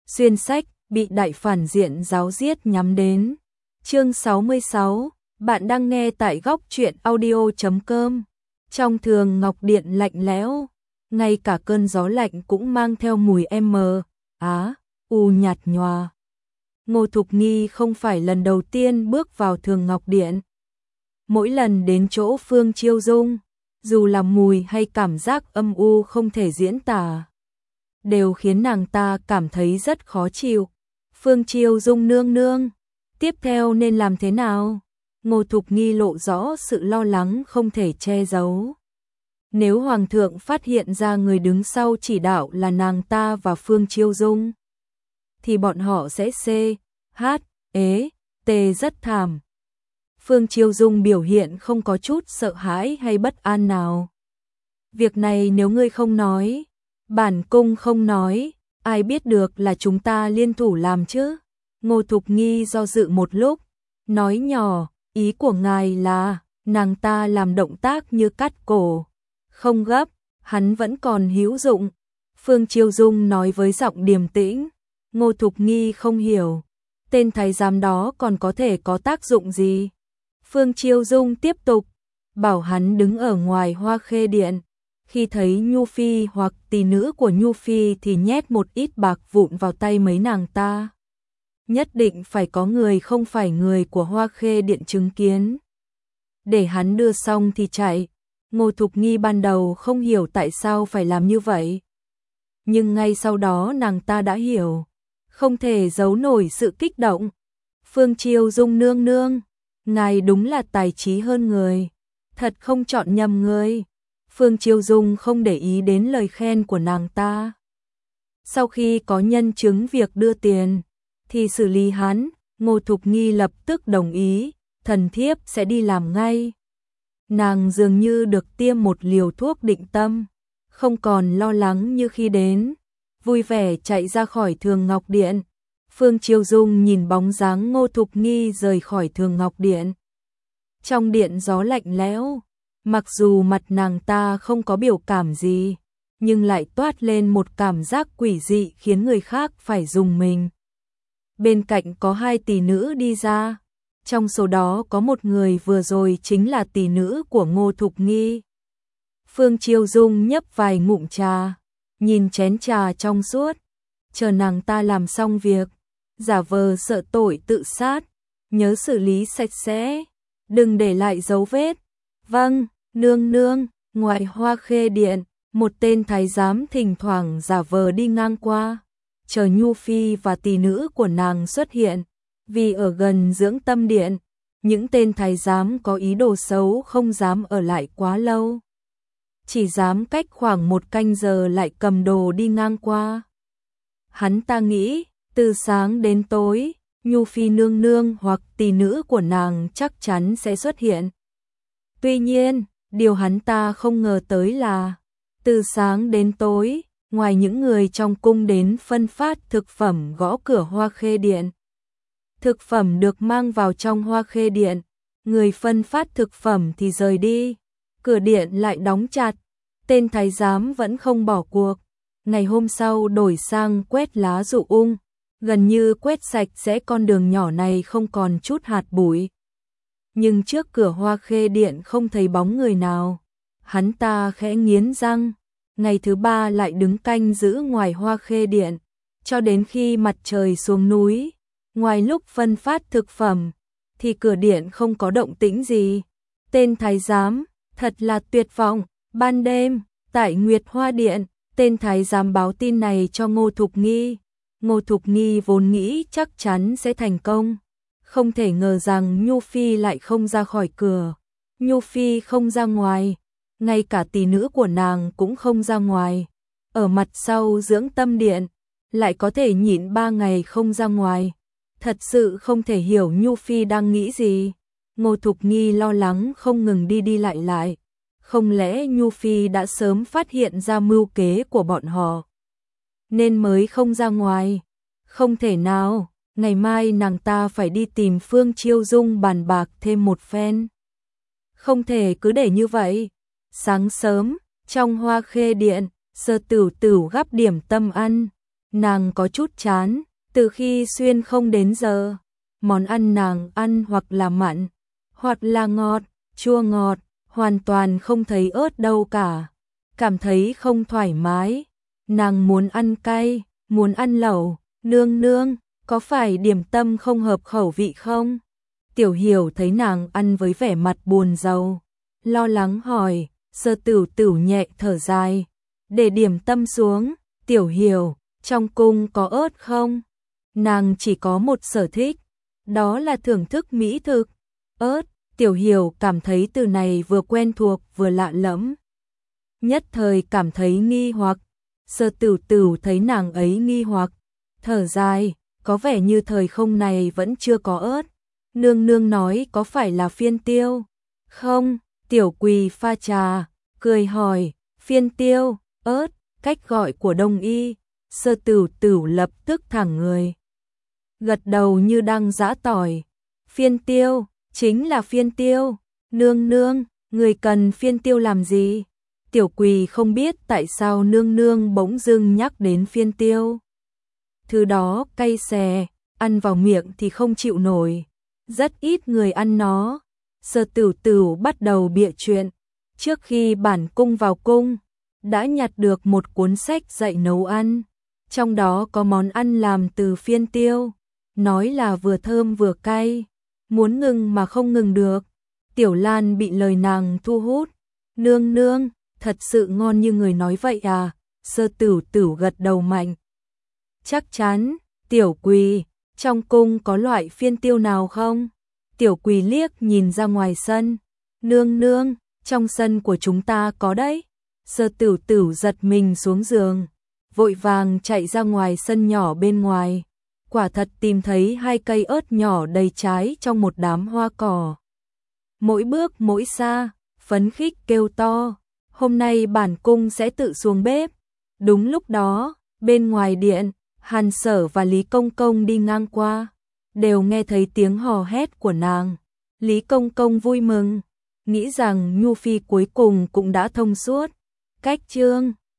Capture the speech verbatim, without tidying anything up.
Xuyên sách, bị đại phản diện giáo giết nhắm đến. Chương sáu mươi sáu, bạn đang nghe tại góc truyện audio chấm com. Trong thường ngọc điện lạnh lẽo, ngay cả cơn gió lạnh cũng mang theo mùi m, á, u nhạt nhòa. Ngô Thục Nghi không phải lần đầu tiên bước vào thường ngọc điện. Mỗi lần đến chỗ Phương Chiêu Dung, dù là mùi hay cảm giác âm u không thể diễn tả, đều khiến nàng ta cảm thấy rất khó chịu. Phương Chiêu Dung nương nương, tiếp theo nên làm thế nào? Ngô Thục Nghi lộ rõ sự lo lắng không thể che giấu. Nếu Hoàng thượng phát hiện ra người đứng sau chỉ đạo là nàng ta và Phương Chiêu Dung, thì bọn họ sẽ c, h, ế, t rất thảm. Phương Chiêu Dung biểu hiện không có chút sợ hãi hay bất an nào. Việc này nếu ngươi không nói, bản cung không nói, ai biết được là chúng ta liên thủ làm chứ? Ngô Thục Nghi do dự một lúc, nói nhỏ, ý của ngài là, nàng ta làm động tác như cắt cổ. Không gấp, hắn vẫn còn hữu dụng. Phương Chiêu Dung nói với giọng điềm tĩnh. Ngô Thục Nghi không hiểu, tên thái giám đó còn có thể có tác dụng gì? Phương Chiêu Dung tiếp tục, bảo hắn đứng ở ngoài Hoa Khê Điện. Khi thấy Nhu Phi hoặc tỷ nữ của Nhu Phi thì nhét một ít bạc vụn vào tay mấy nàng ta. Nhất định phải có người không phải người của Hoa Khê Điện chứng kiến. Để hắn đưa xong thì chạy. Ngô Thục Nghi ban đầu không hiểu tại sao phải làm như vậy. Nhưng ngay sau đó nàng ta đã hiểu. Không thể giấu nổi sự kích động. Phương Chiêu Dung nương nương, ngài đúng là tài trí hơn người. Thật không chọn nhầm người. Phương Chiêu Dung không để ý đến lời khen của nàng ta. Sau khi có nhân chứng việc đưa tiền, thì xử lý hắn. Ngô Thục Nghi lập tức đồng ý, thần thiếp sẽ đi làm ngay. Nàng dường như được tiêm một liều thuốc định tâm, không còn lo lắng như khi đến, vui vẻ chạy ra khỏi thường ngọc điện. Phương Chiêu Dung nhìn bóng dáng Ngô Thục Nghi rời khỏi thường ngọc điện. Trong điện gió lạnh lẽo, mặc dù mặt nàng ta không có biểu cảm gì, nhưng lại toát lên một cảm giác quỷ dị khiến người khác phải rùng mình. Bên cạnh có hai tỷ nữ đi ra, trong số đó có một người vừa rồi chính là tỷ nữ của Ngô Thục Nghi. Phương Chiêu Dung nhấp vài ngụm trà, nhìn chén trà trong suốt, chờ nàng ta làm xong việc, giả vờ sợ tội tự sát, nhớ xử lý sạch sẽ, đừng để lại dấu vết. Vâng, nương nương. Ngoài Hoa Khê Điện, một tên thái giám thỉnh thoảng giả vờ đi ngang qua, chờ Nhu Phi và tỷ nữ của nàng xuất hiện. Vì ở gần dưỡng tâm điện, những tên thái giám có ý đồ xấu không dám ở lại quá lâu. Chỉ dám cách khoảng một canh giờ lại cầm đồ đi ngang qua. Hắn ta nghĩ, từ sáng đến tối, Nhu Phi nương nương hoặc tỷ nữ của nàng chắc chắn sẽ xuất hiện. Tuy nhiên, điều hắn ta không ngờ tới là, từ sáng đến tối, ngoài những người trong cung đến phân phát thực phẩm gõ cửa Hoa Khê Điện. Thực phẩm được mang vào trong Hoa Khê Điện, người phân phát thực phẩm thì rời đi, cửa điện lại đóng chặt, tên thái giám vẫn không bỏ cuộc. Ngày hôm sau đổi sang quét lá dụ ung, gần như quét sạch sẽ con đường nhỏ này không còn chút hạt bụi. Nhưng trước cửa Hoa Khê Điện không thấy bóng người nào, hắn ta khẽ nghiến răng. Ngày thứ ba lại đứng canh giữ ngoài Hoa Khê Điện, cho đến khi mặt trời xuống núi. Ngoài lúc phân phát thực phẩm, thì cửa điện không có động tĩnh gì. Tên thái giám, thật là tuyệt vọng. Ban đêm, tại Nguyệt Hoa Điện, tên thái giám báo tin này cho Ngô Thục Nghi. Ngô Thục Nghi vốn nghĩ chắc chắn sẽ thành công. Không thể ngờ rằng Nhu Phi lại không ra khỏi cửa. Nhu Phi không ra ngoài, ngay cả tỷ nữ của nàng cũng không ra ngoài. Ở mặt sau dưỡng tâm điện, lại có thể nhịn ba ngày không ra ngoài. Thật sự không thể hiểu Nhu Phi đang nghĩ gì. Ngô Thục Nghi lo lắng không ngừng đi đi lại lại. Không lẽ Nhu Phi đã sớm phát hiện ra mưu kế của bọn họ, nên mới không ra ngoài? Không thể nào, ngày mai nàng ta phải đi tìm Phương Chiêu Dung bàn bạc thêm một phen. Không thể cứ để như vậy. Sáng sớm, trong Hoa Khê Điện, Sơ Tửu Tửu gắp điểm tâm ăn. Nàng có chút chán, từ khi xuyên không đến giờ, món ăn nàng ăn hoặc là mặn, hoặc là ngọt, chua ngọt, hoàn toàn không thấy ớt đâu cả. Cảm thấy không thoải mái, nàng muốn ăn cay, muốn ăn lẩu. Nương nương, có phải điểm tâm không hợp khẩu vị không? Tiểu Hiểu thấy nàng ăn với vẻ mặt buồn rầu, lo lắng hỏi. Sơ Tửu Tửu nhẹ thở dài, để điểm tâm xuống. Tiểu Hiểu, trong cung có ớt không? Nàng chỉ có một sở thích, đó là thưởng thức mỹ thực. Ớt. Tiểu Hiểu cảm thấy từ này vừa quen thuộc vừa lạ lẫm, nhất thời cảm thấy nghi hoặc. Sơ Tửu Tửu thấy nàng ấy nghi hoặc, thở dài, có vẻ như thời không này vẫn chưa có ớt. Nương nương nói có phải là phiên tiêu? Không. Tiểu Quỳ pha trà, cười hỏi, phiên tiêu, ớt, cách gọi của Đông y. Sơ Tửu Tửu lập tức thẳng người, gật đầu như đang giã tỏi. Phiên tiêu, chính là phiên tiêu. Nương nương, người cần phiên tiêu làm gì? Tiểu Quỳ không biết tại sao nương nương bỗng dưng nhắc đến phiên tiêu. Thứ đó cay xè, ăn vào miệng thì không chịu nổi, rất ít người ăn nó. Sơ Tửu Tửu bắt đầu bịa chuyện, trước khi bản cung vào cung, đã nhặt được một cuốn sách dạy nấu ăn, trong đó có món ăn làm từ phiên tiêu, nói là vừa thơm vừa cay, muốn ngừng mà không ngừng được. Tiểu Lan bị lời nàng thu hút, nương nương, thật sự ngon như người nói vậy à? Sơ Tửu Tửu gật đầu mạnh. Chắc chắn. Tiểu Quỳ, trong cung có loại phiên tiêu nào không? Tiểu Quỳ liếc nhìn ra ngoài sân. Nương nương, trong sân của chúng ta có đấy. Sơ Tửu Tửu giật mình xuống giường, vội vàng chạy ra ngoài sân nhỏ bên ngoài. Quả thật tìm thấy hai cây ớt nhỏ đầy trái trong một đám hoa cỏ. Mỗi bước mỗi xa, phấn khích kêu to, hôm nay bản cung sẽ tự xuống bếp. Đúng lúc đó, bên ngoài điện, Hàn Sở và Lý Công Công đi ngang qua, đều nghe thấy tiếng hò hét của nàng. Lý Công Công vui mừng, nghĩ rằng Nhu Phi cuối cùng cũng đã thông suốt. Cách chương